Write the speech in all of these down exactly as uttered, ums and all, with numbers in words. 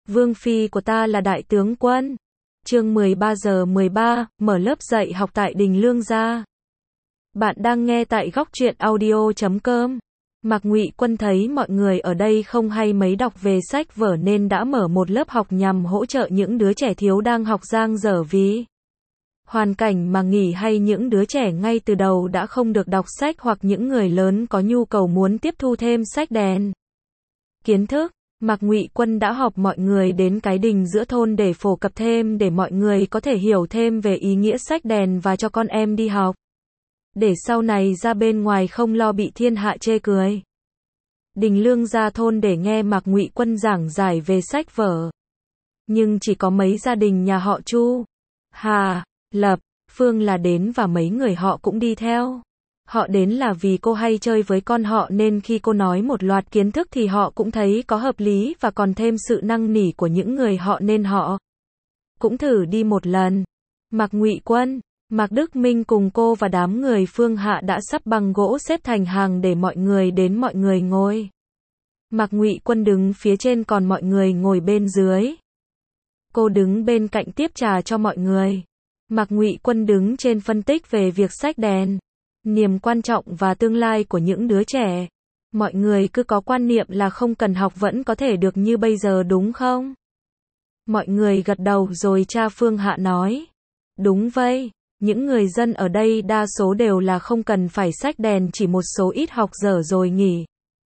Vương phi của ta là đại tướng quân. Chương mười ba giờ mười ba, mở lớp dạy học tại Đình Lương Gia. Bạn đang nghe tại góc truyện audio chấm com. Mạc Ngụy Quân thấy mọi người ở đây không hay mấy đọc về sách vở nên đã mở một lớp học nhằm hỗ trợ những đứa trẻ thiếu đang học dang dở vì hoàn cảnh mà nghỉ, hay những đứa trẻ ngay từ đầu đã không được đọc sách, hoặc những người lớn có nhu cầu muốn tiếp thu thêm sách đèn kiến thức. Mạc Ngụy Quân đã họp mọi người đến cái đình giữa thôn để phổ cập thêm, để mọi người có thể hiểu thêm về ý nghĩa sách đèn và cho con em đi học, để sau này ra bên ngoài không lo bị thiên hạ chê cười. Đình Lương Gia thôn để nghe Mạc Ngụy Quân giảng giải về sách vở, nhưng chỉ có mấy gia đình nhà họ Chu, Hà, Lập, Phương là đến, và mấy người họ cũng đi theo. Họ đến là vì cô hay chơi với con họ, nên khi cô nói một loạt kiến thức thì họ cũng thấy có hợp lý, và còn thêm sự năn nỉ của những người họ nên họ cũng thử đi một lần. Mạc Ngụy Quân, Mạc Đức Minh cùng cô và đám người Phương Hạ đã sắp bằng gỗ xếp thành hàng để mọi người đến mọi người ngồi. Mạc Ngụy Quân đứng phía trên, còn mọi người ngồi bên dưới. Cô đứng bên cạnh tiếp trà cho mọi người. Mạc Ngụy Quân đứng trên phân tích về việc sách đèn, niềm quan trọng và tương lai của những đứa trẻ. Mọi người cứ có quan niệm là không cần học vẫn có thể được như bây giờ đúng không? Mọi người gật đầu, rồi cha Phương Hạ nói. Đúng vậy, những người dân ở đây đa số đều là không cần phải sách đèn, chỉ một số ít học dở rồi nghỉ.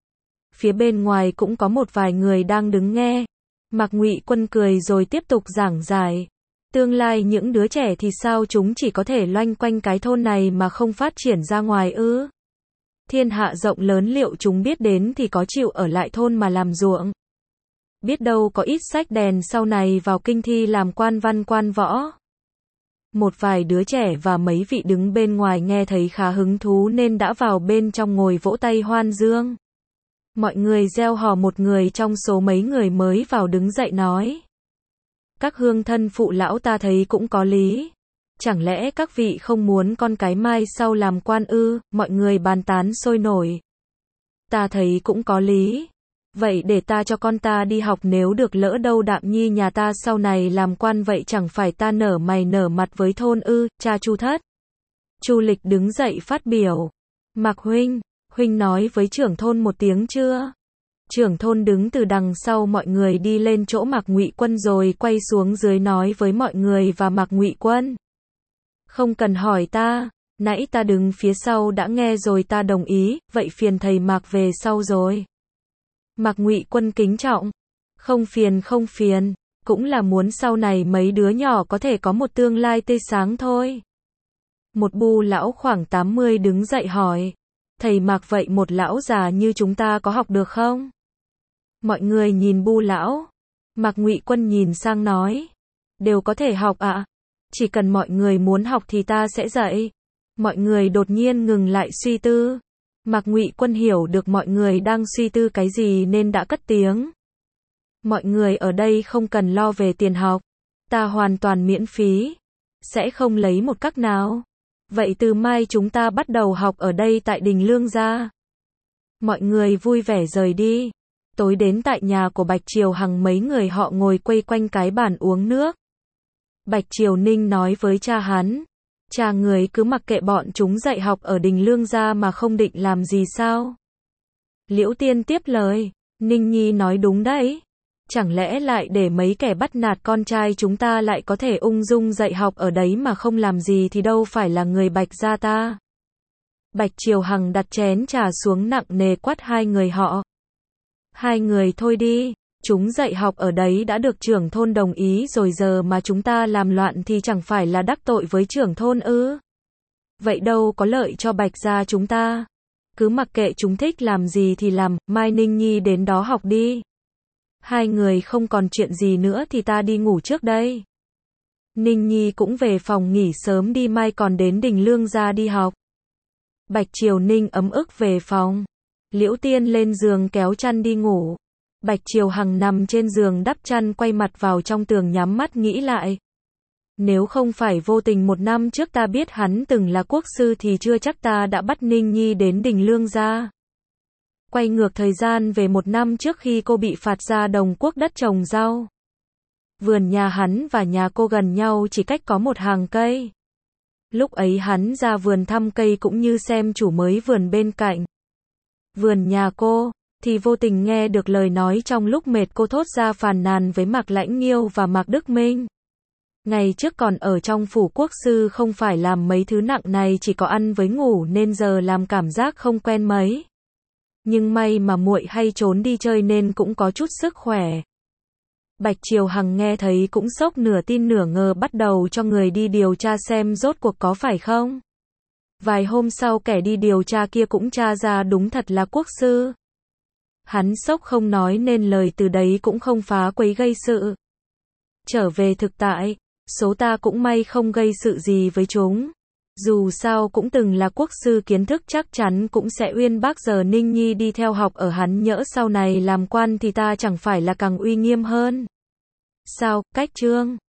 Phía bên ngoài cũng có một vài người đang đứng nghe. Mạc Ngụy Quân cười rồi tiếp tục giảng giải. Tương lai những đứa trẻ thì sao, chúng chỉ có thể loanh quanh cái thôn này mà không phát triển ra ngoài ư? Thiên hạ rộng lớn, liệu chúng biết đến thì có chịu ở lại thôn mà làm ruộng? Biết đâu có ít sách đèn sau này vào kinh thi làm quan văn quan võ. Một vài đứa trẻ và mấy vị đứng bên ngoài nghe thấy khá hứng thú nên đã vào bên trong ngồi vỗ tay hoan dương. Mọi người reo hò, một người trong số mấy người mới vào đứng dậy nói. Các hương thân phụ lão ta thấy cũng có lý. Chẳng lẽ các vị không muốn con cái mai sau làm quan ư? Mọi người bàn tán sôi nổi. Ta thấy cũng có lý. Vậy để ta cho con ta đi học, nếu được lỡ đâu Đạm Nhi nhà ta sau này làm quan, vậy chẳng phải ta nở mày nở mặt với thôn ư? Cha Chu Thất, Chu Lịch đứng dậy phát biểu. Mạc huynh, huynh nói với trưởng thôn một tiếng chưa? Trưởng thôn đứng từ đằng sau mọi người đi lên chỗ Mạc Ngụy Quân rồi quay xuống dưới nói với mọi người và Mạc Ngụy Quân. Không cần hỏi ta, nãy ta đứng phía sau đã nghe rồi, ta đồng ý, vậy phiền thầy Mạc về sau rồi. Mạc Ngụy Quân kính trọng. Không phiền không phiền, cũng là muốn sau này mấy đứa nhỏ có thể có một tương lai tươi sáng thôi. Một bu lão khoảng tám mươi đứng dậy hỏi. Thầy Mạc, vậy một lão già như chúng ta có học được không? Mọi người nhìn bu lão. Mạc Ngụy Quân nhìn sang nói. Đều có thể học ạ. À? Chỉ cần mọi người muốn học thì ta sẽ dạy. Mọi người đột nhiên ngừng lại suy tư. Mạc Ngụy Quân hiểu được mọi người đang suy tư cái gì nên đã cất tiếng. Mọi người ở đây không cần lo về tiền học. Ta hoàn toàn miễn phí. Sẽ không lấy một cắc nào. Vậy từ mai chúng ta bắt đầu học ở đây tại Đình Lương Gia. Mọi người vui vẻ rời đi. Tối đến tại nhà của Bạch Triều Hằng, mấy người họ ngồi quây quanh cái bàn uống nước. Bạch Triều Ninh nói với cha hắn. Cha người cứ mặc kệ bọn chúng dạy học ở Đình Lương Gia mà không định làm gì sao? Liễu Tiên tiếp lời. Ninh Nhi nói đúng đấy. Chẳng lẽ lại để mấy kẻ bắt nạt con trai chúng ta lại có thể ung dung dạy học ở đấy mà không làm gì thì đâu phải là người Bạch gia ta. Bạch Triều Hằng đặt chén trà xuống nặng nề quát hai người họ. Hai người thôi đi, chúng dạy học ở đấy đã được trưởng thôn đồng ý rồi, giờ mà chúng ta làm loạn thì chẳng phải là đắc tội với trưởng thôn ư? Vậy đâu có lợi cho Bạch gia chúng ta. Cứ mặc kệ chúng thích làm gì thì làm, mai Ninh Nhi đến đó học đi. Hai người không còn chuyện gì nữa thì ta đi ngủ trước đây. Ninh Nhi cũng về phòng nghỉ sớm đi, mai còn đến Đình Lương Gia đi học. Bạch Triều Ninh ấm ức về phòng. Liễu Tiên lên giường kéo chăn đi ngủ. Bạch Triều Hằng nằm trên giường đắp chăn, quay mặt vào trong tường nhắm mắt nghĩ lại. Nếu không phải vô tình một năm trước ta biết hắn từng là quốc sư thì chưa chắc ta đã bắt Ninh Nhi đến Đình Lương Gia. Quay ngược thời gian về một năm trước khi cô bị phạt ra Đồng Quốc đất trồng rau. Vườn nhà hắn và nhà cô gần nhau chỉ cách có một hàng cây. Lúc ấy hắn ra vườn thăm cây cũng như xem chủ mới vườn bên cạnh. Vườn nhà cô, thì vô tình nghe được lời nói trong lúc mệt cô thốt ra phàn nàn với Mạc Lãnh Nghiêu và Mạc Đức Minh. Ngày trước còn ở trong phủ quốc sư không phải làm mấy thứ nặng này, chỉ có ăn với ngủ nên giờ làm cảm giác không quen mấy. Nhưng may mà muội hay trốn đi chơi nên cũng có chút sức khỏe. Bạch Triều Hằng nghe thấy cũng sốc, nửa tin nửa ngờ, bắt đầu cho người đi điều tra xem rốt cuộc có phải không. Vài hôm sau kẻ đi điều tra kia cũng tra ra đúng thật là quốc sư. Hắn sốc không nói nên lời, từ đấy cũng không phá quấy gây sự. Trở về thực tại, số ta cũng may không gây sự gì với chúng. Dù sao cũng từng là quốc sư, kiến thức chắc chắn cũng sẽ uyên bác, giờ Ninh Nhi đi theo học ở hắn, nhỡ sau này làm quan thì ta chẳng phải là càng uy nghiêm hơn. Sao, cách trương?